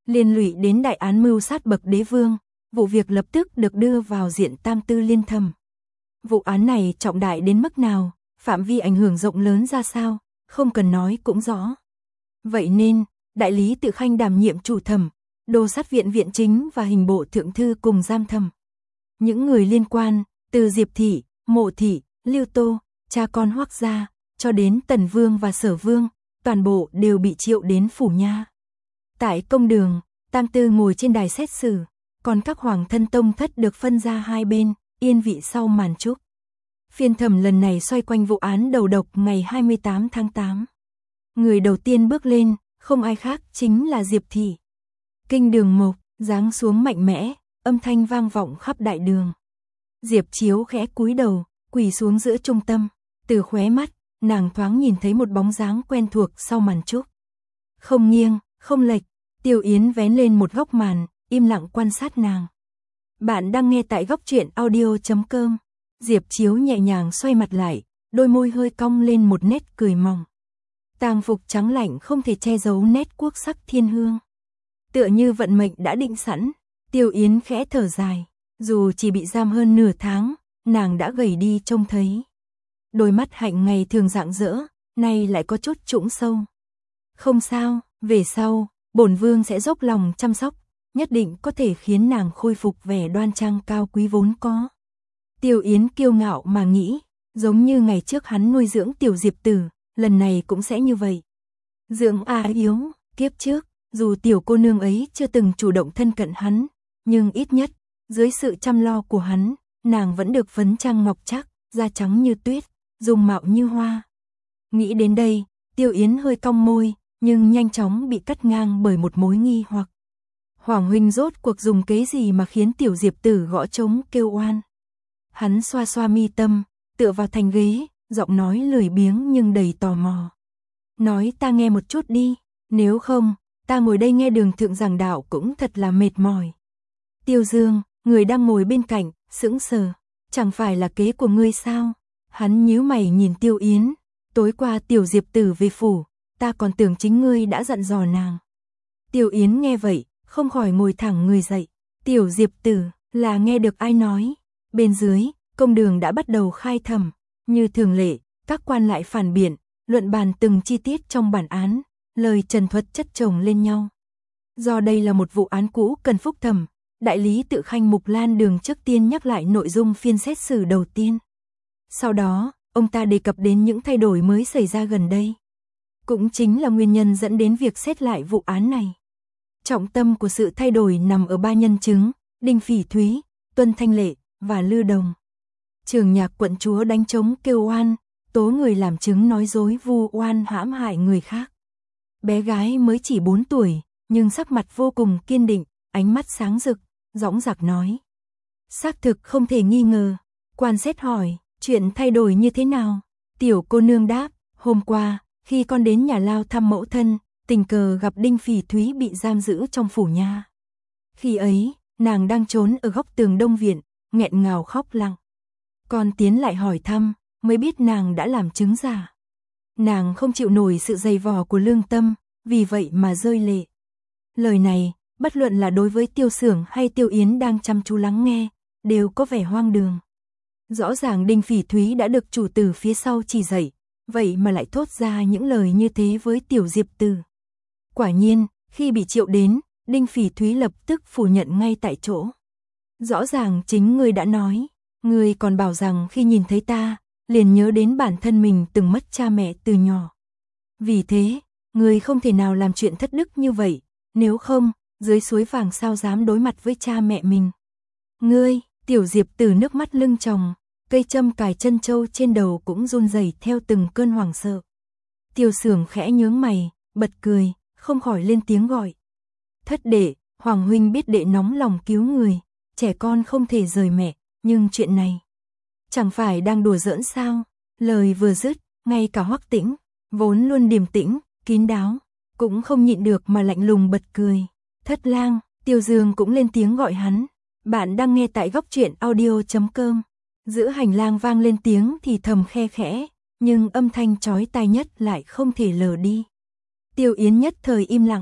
Speaker 1: liên lụy đến đại án mưu sát bậc đế vương, vụ việc lập tức được đưa vào diện tam tư liên thẩm. Vụ án này trọng đại đến mức nào, phạm vi ảnh hưởng rộng lớn ra sao, không cần nói cũng rõ. Vậy nên, đại lý Tự Khanh đảm nhiệm chủ thẩm, đô sát viện viện chính và hình bộ thượng thư cùng giám thẩm. Những người liên quan, từ Diệp thị, Mộ thị, Lưu Tô, cha con Hoắc gia, cho đến Tần Vương và Sở Vương, toàn bộ đều bị triệu đến phủ nha. Tại công đường, tam tư ngồi trên đài xét xử, còn các hoàng thân tông thất được phân ra hai bên, yên vị sau màn trúc. Phiên thẩm lần này xoay quanh vụ án đầu độc ngày 28 tháng 8. Người đầu tiên bước lên, không ai khác chính là Diệp thị. Kinh đường mộc, giáng xuống mạnh mẽ, âm thanh vang vọng khắp đại đường. Diệp Chiếu khẽ cúi đầu, quỳ xuống giữa trung tâm, từ khóe mắt, nàng thoáng nhìn thấy một bóng dáng quen thuộc sau màn trúc. Không nghiêng, không lệch, Tiêu Yến vén lên một góc màn, im lặng quan sát nàng. Bạn đang nghe tại góc truyện audio.com. Diệp Chiếu nhẹ nhàng xoay mặt lại, đôi môi hơi cong lên một nét cười mỏng. Tang phục trắng lạnh không thể che giấu nét quốc sắc thiên hương. Tựa như vận mệnh đã định sẵn, Tiêu Yến khẽ thở dài, dù chỉ bị giam hơn nửa tháng, nàng đã gầy đi trông thấy. Đôi mắt hạnh ngày thường rạng rỡ, nay lại có chút trũng sâu. Không sao, về sau, bổn vương sẽ dốc lòng chăm sóc, nhất định có thể khiến nàng khôi phục vẻ đoan trang cao quý vốn có. Tiêu Yến kiêu ngạo mà nghĩ, giống như ngày trước hắn nuôi dưỡng tiểu Diệp Tử, lần này cũng sẽ như vậy. Dưỡng yếu, kiếp trước, dù tiểu cô nương ấy chưa từng chủ động thân cận hắn, nhưng ít nhất, dưới sự chăm lo của hắn, nàng vẫn được phấn trang ngọc trác, da trắng như tuyết, dung mạo như hoa. Nghĩ đến đây, Tiêu Yến hơi cong môi, nhưng nhanh chóng bị cắt ngang bởi một mối nghi hoặc. Hoàng huynh rốt cuộc dùng kế gì mà khiến tiểu Diệp Tử gõ trống kêu oan? Hắn xoa xoa mi tâm, tựa vào thành ghế, giọng nói lười biếng nhưng đầy tò mò. Nói ta nghe một chút đi, nếu không, ta ngồi đây nghe đường thượng giảng đạo cũng thật là mệt mỏi. Tiêu Dương, người đang ngồi bên cạnh, sững sờ, chẳng phải là kế của ngươi sao? Hắn nhíu mày nhìn Tiêu Yến, tối qua tiểu Diệp Tử về phủ, ta còn tưởng chính ngươi đã dặn dò nàng. Tiêu Yến nghe vậy, không khỏi ngồi thẳng người dậy. Tiểu Diệp Tử, là nghe được ai nói? Bên dưới, công đường đã bắt đầu khai thẩm, như thường lệ, các quan lại phản biện, luận bàn từng chi tiết trong bản án, lời trần thuật chất chồng lên nhau. Do đây là một vụ án cũ cần phúc thẩm, đại lý Tự Khanh Mục Lan Đường trước tiên nhắc lại nội dung phiên xét xử đầu tiên. Sau đó, ông ta đề cập đến những thay đổi mới xảy ra gần đây. Cũng chính là nguyên nhân dẫn đến việc xét lại vụ án này. Trọng tâm của sự thay đổi nằm ở ba nhân chứng, Đinh Phỉ Thúy, Tuân Thanh Lệ và Lư Đồng. Trường Nhạc quận chúa đánh trống kêu oan, tố người làm chứng nói dối vu oan hãm hại người khác. Bé gái mới chỉ 4 tuổi, nhưng sắc mặt vô cùng kiên định, ánh mắt sáng rực, dõng dạc nói. Xác thực không thể nghi ngờ. Quan xét hỏi, chuyện thay đổi như thế nào? Tiểu cô nương đáp, hôm qua, khi con đến nhà lao thăm mẫu thân, tình cờ gặp Đinh Phỉ Thúy bị giam giữ trong phủ nha. Khi ấy, nàng đang trốn ở góc tường đông viện, nghẹn ngào khóc lặng. Con tiến lại hỏi thăm, mới biết nàng đã làm chứng giả. Nàng không chịu nổi sự dày vò của lương tâm, vì vậy mà rơi lệ. Lời này, bất luận là đối với Tiêu Xưởng hay Tiêu Yến đang chăm chú lắng nghe, đều có vẻ hoang đường. Rõ ràng Đinh Phỉ Thúy đã được chủ tử phía sau chỉ dạy, vậy mà lại thốt ra những lời như thế với tiểu Diệp Tử. Quả nhiên, khi bị triệu đến, Đinh Phỉ Thúy lập tức phủ nhận ngay tại chỗ. Rõ ràng chính ngươi đã nói, ngươi còn bảo rằng khi nhìn thấy ta, liền nhớ đến bản thân mình từng mất cha mẹ từ nhỏ. Vì thế, ngươi không thể nào làm chuyện thất đức như vậy, nếu không, dưới suối vàng sao dám đối mặt với cha mẹ mình. Ngươi, tiểu Diệp Tử nước mắt lưng tròng, cây châm cài chân châu trên đầu cũng run rẩy theo từng cơn hoảng sợ. Tiêu Xưởng khẽ nhướng mày, bật cười, không khỏi lên tiếng gọi. Thất đệ, Hoàng huynh biết đệ nóng lòng cứu người, trẻ con không thể rời mẹ, nhưng chuyện này chẳng phải đang đùa giỡn sao? Lời vừa dứt, ngay cả Hoắc Tĩnh, vốn luôn điềm tĩnh, kín đáo, cũng không nhịn được mà lạnh lùng bật cười. Thất lang, Tiêu Dương cũng lên tiếng gọi hắn. Bạn đang nghe tại góc truyện audio.com. Giữa hành lang vang lên tiếng thì thầm khe khẽ, nhưng âm thanh chói tai nhất lại không thể lờ đi. Tiêu Yến nhất thời im lặng,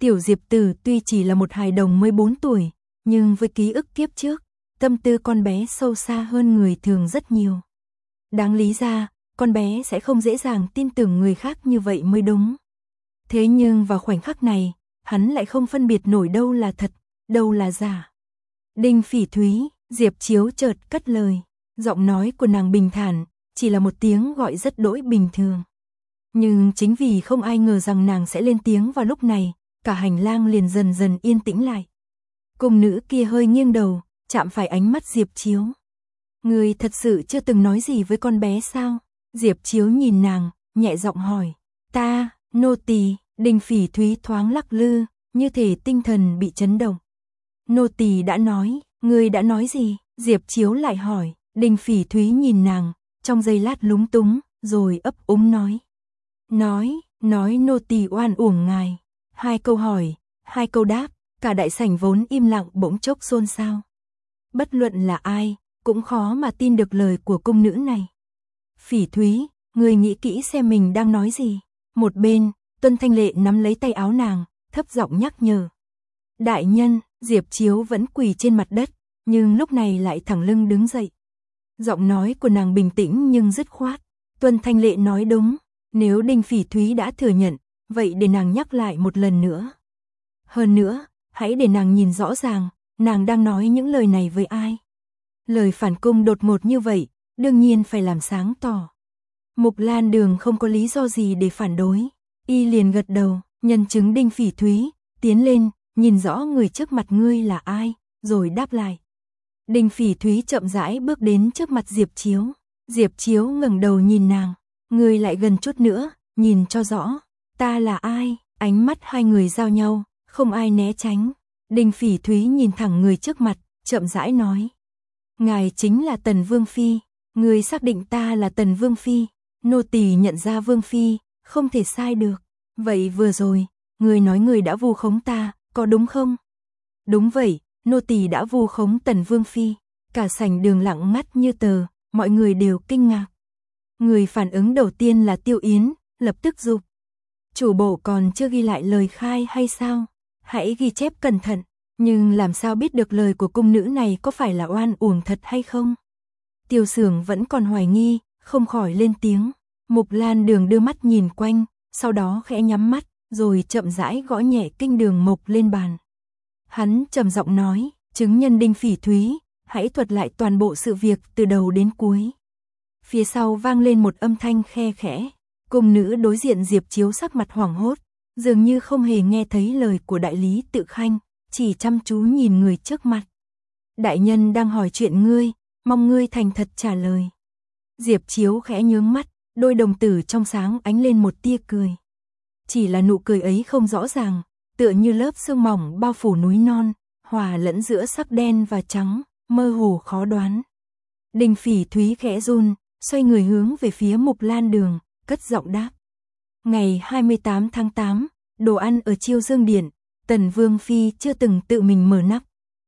Speaker 1: Tiểu Diệp Tử tuy chỉ là một hài đồng mới 4 tuổi, nhưng với ký ức kiếp trước, tâm tư con bé sâu xa hơn người thường rất nhiều. Đáng lý ra, con bé sẽ không dễ dàng tin tưởng người khác như vậy mới đúng. Thế nhưng vào khoảnh khắc này, hắn lại không phân biệt nổi đâu là thật, đâu là giả. Đinh Phỉ Thúy, Diệp Chiếu chợt cất lời, giọng nói của nàng bình thản, chỉ là một tiếng gọi rất đỗi bình thường. Nhưng chính vì không ai ngờ rằng nàng sẽ lên tiếng vào lúc này, cả hành lang liền dần dần yên tĩnh lại. Cung nữ kia hơi nghiêng đầu, chạm phải ánh mắt Diệp Chiếu. Người thật sự chưa từng nói gì với con bé sao? Diệp Chiếu nhìn nàng, nhẹ giọng hỏi. Ta, nô tỳ. Đinh Phỉ Thúy thoáng lắc lư, như thể tinh thần bị chấn động. Nô tỳ đã nói, người đã nói gì? Diệp Chiếu lại hỏi. Đinh Phỉ Thúy nhìn nàng, trong giây lát lúng túng, rồi ấp úng nói. Nói nô tỳ oan uổng ngài. 2 câu hỏi, 2 câu đáp, cả đại sảnh vốn im lặng bỗng chốc xôn xao. Bất luận là ai, cũng khó mà tin được lời của cung nữ này. Phỉ Thúy, người nghĩ kỹ xem mình đang nói gì. Một bên, Tuân Thanh Lệ nắm lấy tay áo nàng, thấp giọng nhắc nhở. Đại nhân, Diệp Chiếu vẫn quỳ trên mặt đất, nhưng lúc này lại thẳng lưng đứng dậy. Giọng nói của nàng bình tĩnh nhưng dứt khoát. Tuân Thanh Lệ nói đúng, nếu Đinh Phỉ Thúy đã thừa nhận, vậy để nàng nhắc lại một lần nữa. Hơn nữa, hãy để nàng nhìn rõ ràng, nàng đang nói những lời này với ai. Lời phản cung đột ngột như vậy, đương nhiên phải làm sáng tỏ. Mục Lan Đường không có lý do gì để phản đối. Y liền gật đầu, nhân chứng Đinh Phỉ Thúy, tiến lên, nhìn rõ người trước mặt ngươi là ai, rồi đáp lại. Đinh Phỉ Thúy chậm rãi bước đến trước mặt Diệp Chiếu. Diệp Chiếu ngẩng đầu nhìn nàng, ngươi lại gần chút nữa, nhìn cho rõ. Ta là ai? Ánh mắt hai người giao nhau, không ai né tránh. Đinh Phỉ Thúy nhìn thẳng người trước mặt, chậm rãi nói. Ngài chính là Tần Vương Phi, người xác định ta là Tần Vương Phi. Nô tỳ nhận ra Vương Phi, không thể sai được. Vậy vừa rồi, người nói người đã vu khống ta, có đúng không? Đúng vậy, nô tỳ đã vu khống Tần Vương Phi. Cả sảnh đường lặng ngắt như tờ, mọi người đều kinh ngạc. Người phản ứng đầu tiên là Tiêu Yến, lập tức giục. Chủ bộ còn chưa ghi lại lời khai hay sao? Hãy ghi chép cẩn thận, nhưng làm sao biết được lời của cung nữ này có phải là oan uổng thật hay không? Tiêu Sưởng vẫn còn hoài nghi, không khỏi lên tiếng. Mục Lan Đường đưa mắt nhìn quanh, sau đó khẽ nhắm mắt, rồi chậm rãi gõ nhẹ kinh đường mộc lên bàn. Hắn trầm giọng nói, chứng nhân Đinh Phỉ Thúy, hãy thuật lại toàn bộ sự việc từ đầu đến cuối. Phía sau vang lên một âm thanh khe khẽ. Cung nữ đối diện Diệp Chiếu sắc mặt hoảng hốt, dường như không hề nghe thấy lời của đại lý Tự Khanh, chỉ chăm chú nhìn người trước mặt. Đại nhân đang hỏi chuyện ngươi, mong ngươi thành thật trả lời. Diệp Chiếu khẽ nhướng mắt, đôi đồng tử trong sáng ánh lên một tia cười. Chỉ là nụ cười ấy không rõ ràng, tựa như lớp sương mỏng bao phủ núi non, hòa lẫn giữa sắc đen và trắng, mơ hồ khó đoán. Đinh Phỉ Thúy khẽ run, xoay người hướng về phía Mục Lan Đường, cất giọng đáp. Ngày 28 tháng 8, đồ ăn ở Chiêu Dương Điện, Tần Vương Phi chưa từng tự mình mở nắp.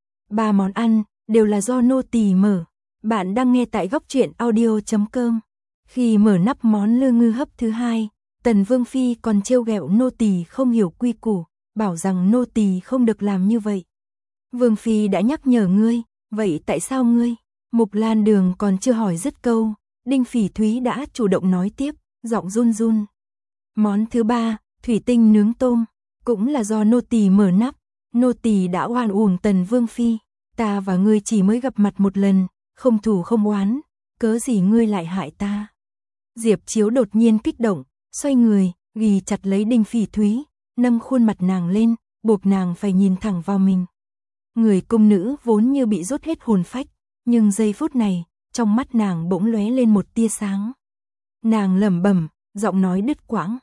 Speaker 1: 3 món ăn, đều là do nô tỳ mở. Bạn đang nghe tại góc truyện audio.com. Khi mở nắp món lư ngư hấp thứ 2, Tần Vương Phi còn trêu ghẹo nô tỳ không hiểu quy củ, bảo rằng nô tỳ không được làm như vậy. Vương Phi đã nhắc nhở ngươi, vậy tại sao ngươi? Mục Lan Đường còn chưa hỏi dứt câu, Đinh Phỉ Thúy đã chủ động nói tiếp, giọng run run. Món thứ 3, thủy tinh nướng tôm, cũng là do nô tỳ mở nắp. Nô tỳ đã oan uổng Tần Vương Phi, ta và ngươi chỉ mới gặp mặt một lần, không thù không oán, cớ gì ngươi lại hại ta? Diệp Chiếu đột nhiên kích động, xoay người, ghì chặt lấy Đinh Phỉ Thúy, nâng khuôn mặt nàng lên, buộc nàng phải nhìn thẳng vào mình. Người cung nữ vốn như bị rút hết hồn phách, nhưng giây phút này, trong mắt nàng bỗng lóe lên một tia sáng. Nàng lẩm bẩm, giọng nói đứt quãng,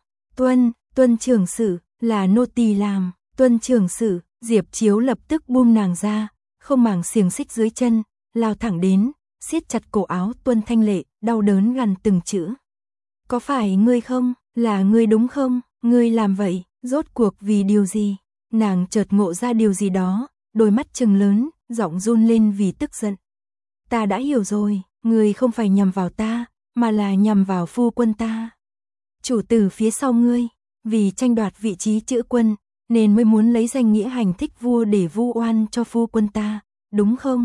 Speaker 1: Tuân trưởng sự, là nô tỳ làm. Tuân trưởng sự. Diệp Chiếu lập tức buông nàng ra, không màng xiềng xích dưới chân, lao thẳng đến, siết chặt cổ áo Tuân Thanh Lệ, đau đớn gằn từng chữ. Có phải ngươi không? Là ngươi đúng không? Ngươi làm vậy, rốt cuộc vì điều gì? Nàng chợt ngộ ra điều gì đó, đôi mắt trừng lớn, giọng run lên vì tức giận. Ta đã hiểu rồi, ngươi không phải nhằm vào ta, mà là nhằm vào phu quân ta. Chủ tử phía sau ngươi, vì tranh đoạt vị trí chữ quân, nên mới muốn lấy danh nghĩa hành thích vua để vu oan cho phu quân ta, đúng không?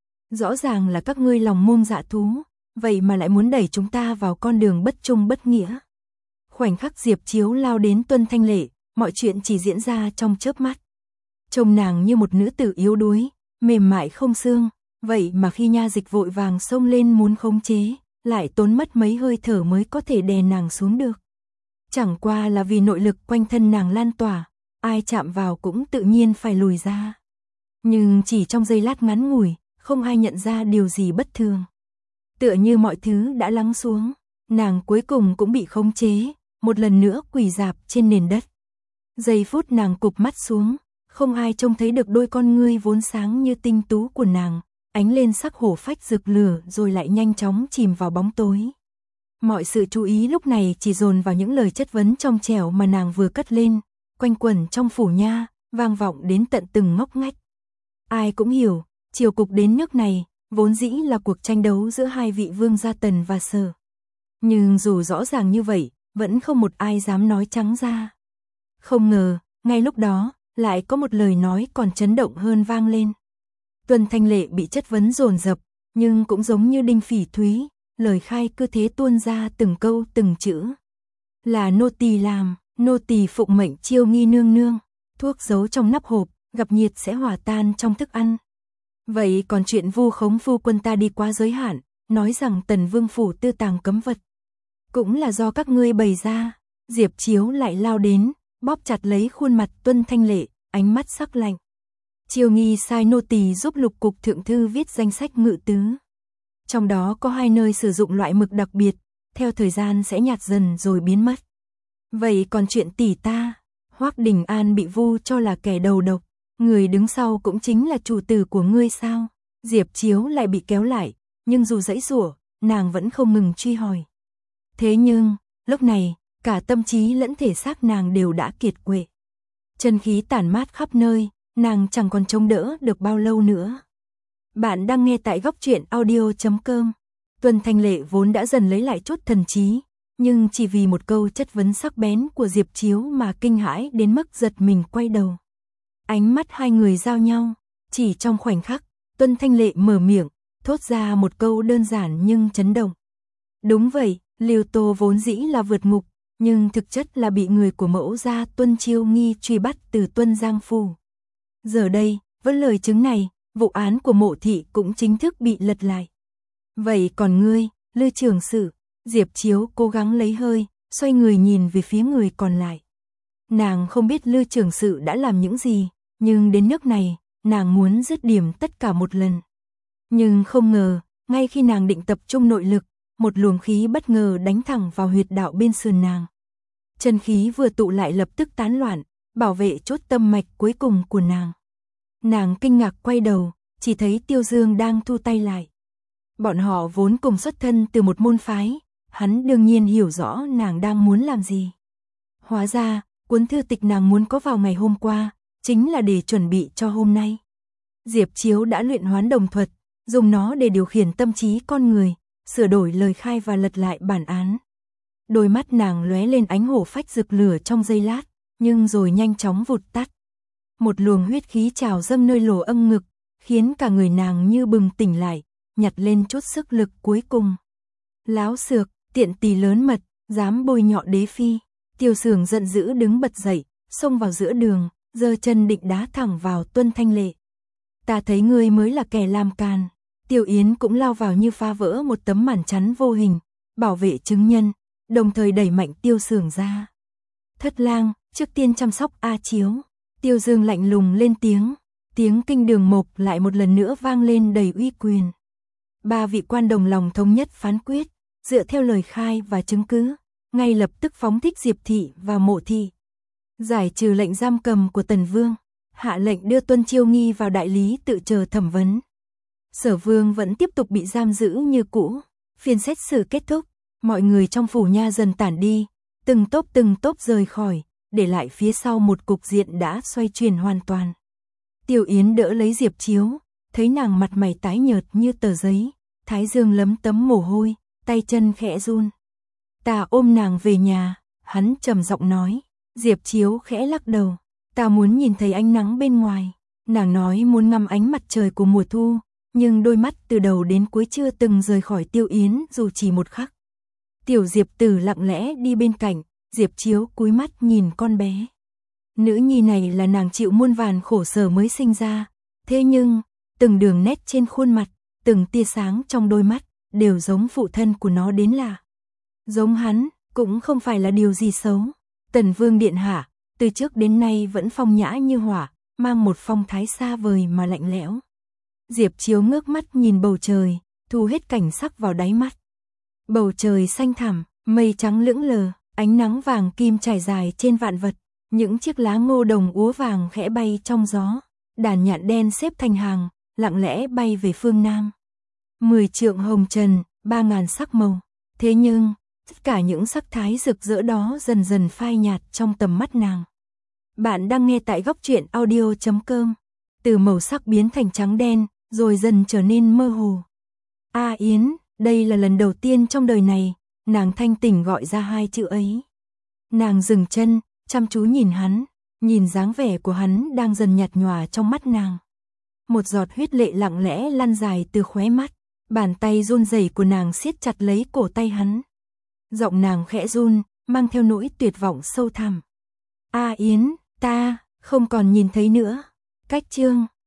Speaker 1: Rõ ràng là các ngươi lòng môn dạ thú, vậy mà lại muốn đẩy chúng ta vào con đường bất trung bất nghĩa. Khoảnh khắc Diệp Chiếu lao đến Tuân Thanh Lệ, mọi chuyện chỉ diễn ra trong chớp mắt. Trông nàng như một nữ tử yếu đuối, mềm mại không xương, vậy mà khi nha dịch vội vàng xông lên muốn khống chế, lại tốn mất mấy hơi thở mới có thể đè nàng xuống được. Chẳng qua là vì nội lực quanh thân nàng lan tỏa, ai chạm vào cũng tự nhiên phải lùi ra. Nhưng chỉ trong giây lát ngắn ngủi, không ai nhận ra điều gì bất thường. Tựa như mọi thứ đã lắng xuống, nàng cuối cùng cũng bị khống chế, một lần nữa quỳ rạp trên nền đất. Giây phút nàng cụp mắt xuống, không ai trông thấy được đôi con ngươi vốn sáng như tinh tú của nàng, ánh lên sắc hổ phách rực lửa rồi lại nhanh chóng chìm vào bóng tối. Mọi sự chú ý lúc này chỉ dồn vào những lời chất vấn trong trẻo mà nàng vừa cất lên, quanh quẩn trong phủ nha, vang vọng đến tận từng ngóc ngách. Ai cũng hiểu, triều cục đến nước này, vốn dĩ là cuộc tranh đấu giữa hai vị vương gia Tần và Sở. Nhưng dù rõ ràng như vậy, vẫn không một ai dám nói trắng ra. Không ngờ, ngay lúc đó, lại có một lời nói còn chấn động hơn vang lên. Tuân Thanh Lệ bị chất vấn dồn dập, nhưng cũng giống như đinh phỉ thúy, lời khai cứ thế tuôn ra từng câu từng chữ. Là nô tỳ làm, nô tỳ phụng mệnh Chiêu Nghi nương nương, thuốc giấu trong nắp hộp, gặp nhiệt sẽ hòa tan trong thức ăn. Vậy còn chuyện vu khống phu quân ta đi quá giới hạn, nói rằng Tần Vương phủ tư tàng cấm vật, cũng là do các ngươi bày ra. Diệp Chiếu lại lao đến, bóp chặt lấy khuôn mặt Tuân Thanh Lệ, ánh mắt sắc lạnh. Chiêu Nghi sai nô tỳ giúp Lục cục thượng thư viết danh sách ngự tứ. Trong đó có 2 nơi sử dụng loại mực đặc biệt, theo thời gian sẽ nhạt dần rồi biến mất. Vậy còn chuyện tỷ ta, Hoắc Đình An bị vu cho là kẻ đầu độc, người đứng sau cũng chính là chủ tử của ngươi sao? Diệp Chiếu lại bị kéo lại, nhưng dù giãy giụa, nàng vẫn không ngừng truy hỏi. Thế nhưng, lúc này, cả tâm trí lẫn thể xác nàng đều đã kiệt quệ. Chân khí tản mát khắp nơi, nàng chẳng còn chống đỡ được bao lâu nữa. Bạn đang nghe tại góc truyện audio.com. Tuân Thanh Lệ vốn đã dần lấy lại chút thần trí, nhưng chỉ vì một câu chất vấn sắc bén của Diệp Chiếu mà kinh hãi đến mức giật mình quay đầu. Ánh mắt hai người giao nhau, chỉ trong khoảnh khắc, Tuân Thanh Lệ mở miệng, thốt ra một câu đơn giản nhưng chấn động. Đúng vậy, Lưu Tô vốn dĩ là vượt ngục, nhưng thực chất là bị người của mẫu gia Tuân Chiêu Nghi truy bắt từ Tuân Giang phủ. Giờ đây, với lời chứng này, vụ án của Mộ thị cũng chính thức bị lật lại. Vậy còn ngươi, Lư trưởng sự? Diệp Chiếu cố gắng lấy hơi, xoay người nhìn về phía người còn lại. Nàng không biết Lư trưởng sự đã làm những gì, nhưng đến nước này, nàng muốn dứt điểm tất cả một lần. Nhưng không ngờ, ngay khi nàng định tập trung nội lực, một luồng khí bất ngờ đánh thẳng vào huyệt đạo bên sườn nàng. Chân khí vừa tụ lại lập tức tán loạn, bảo vệ chốt tâm mạch cuối cùng của nàng. Nàng kinh ngạc quay đầu, chỉ thấy Tiêu Dương đang thu tay lại. Bọn họ vốn cùng xuất thân từ một môn phái, hắn đương nhiên hiểu rõ nàng đang muốn làm gì. Hóa ra, cuốn thư tịch nàng muốn có vào ngày hôm qua, chính là để chuẩn bị cho hôm nay. Diệp Chiếu đã luyện hoán đồng thuật, dùng nó để điều khiển tâm trí con người, sửa đổi lời khai và lật lại bản án. Đôi mắt nàng lóe lên ánh hổ phách rực lửa trong giây lát, nhưng rồi nhanh chóng vụt tắt. Một luồng huyết khí trào dâng nơi lỗ âm ngực, khiến cả người nàng như bừng tỉnh lại, nhặt lên chút sức lực cuối cùng. Láo xược, tiện tỳ lớn mật, dám bôi nhọ đế phi. Tiêu Sưởng giận dữ đứng bật dậy, xông vào giữa đường, giơ chân định đá thẳng vào Tuân Thanh Lệ. Ta thấy ngươi mới là kẻ làm càn. Tiêu Yến cũng lao vào như phá vỡ một tấm màn chắn vô hình, bảo vệ chứng nhân, đồng thời đẩy mạnh Tiêu Sưởng ra. Thất lang, trước tiên chăm sóc A Chiếu. Tiêu Dương lạnh lùng lên tiếng, tiếng kinh đường mộc lại một lần nữa vang lên đầy uy quyền. 3 vị quan đồng lòng thống nhất phán quyết, dựa theo lời khai và chứng cứ, ngay lập tức phóng thích Diệp thị và Mộ thị. Giải trừ lệnh giam cầm của Tần Vương, hạ lệnh đưa Tuân Chiêu Nghi vào đại lý tự chờ thẩm vấn. Sở Vương vẫn tiếp tục bị giam giữ như cũ. Phiên xét xử kết thúc, mọi người trong phủ nha dần tản đi, từng tốp rời khỏi, để lại phía sau một cục diện đã xoay chuyển hoàn toàn. Tiêu Yến đỡ lấy Diệp Chiếu, thấy nàng mặt mày tái nhợt như tờ giấy, thái dương lấm tấm mồ hôi, tay chân khẽ run. Ta ôm nàng về nhà, hắn trầm giọng nói. Diệp Chiếu khẽ lắc đầu, Ta muốn nhìn thấy ánh nắng bên ngoài. Nàng nói muốn ngắm ánh mặt trời của mùa thu, nhưng đôi mắt từ đầu đến cuối chưa từng rời khỏi Tiêu Yến dù chỉ một khắc. Tiểu Diệp Tử lặng lẽ đi bên cạnh, Diệp Chiếu cúi mắt nhìn con bé. Nữ nhi này là nàng chịu muôn vàn khổ sở mới sinh ra, thế nhưng, từng đường nét trên khuôn mặt, từng tia sáng trong đôi mắt, đều giống phụ thân của nó đến lạ. Giống hắn, cũng không phải là điều gì xấu. Tần Vương điện hạ, từ trước đến nay vẫn phong nhã như hỏa, mang một phong thái xa vời mà lạnh lẽo. Diệp Chiếu ngước mắt nhìn bầu trời, thu hết cảnh sắc vào đáy mắt. Bầu trời xanh thẳm, mây trắng lững lờ, ánh nắng vàng kim trải dài trên vạn vật, những chiếc lá ngô đồng úa vàng khẽ bay trong gió, đàn nhạn đen xếp thành hàng, lặng lẽ bay về phương Nam. 10 trượng hồng trần, 3000 sắc màu, thế nhưng, tất cả những sắc thái rực rỡ đó dần dần phai nhạt trong tầm mắt nàng. Bạn đang nghe tại góc truyện audio.com. Từ màu sắc biến thành trắng đen, rồi dần trở nên mơ hồ. A Yến, đây là lần đầu tiên trong đời này, nàng thanh tỉnh gọi ra hai chữ ấy. Nàng dừng chân, chăm chú nhìn hắn, nhìn dáng vẻ của hắn đang dần nhạt nhòa trong mắt nàng. Một giọt huyết lệ lặng lẽ lăn dài từ khóe mắt, bàn tay run rẩy của nàng siết chặt lấy cổ tay hắn. Giọng nàng khẽ run, mang theo nỗi tuyệt vọng sâu thẳm. A Yến, ta không còn nhìn thấy nữa. Cách chương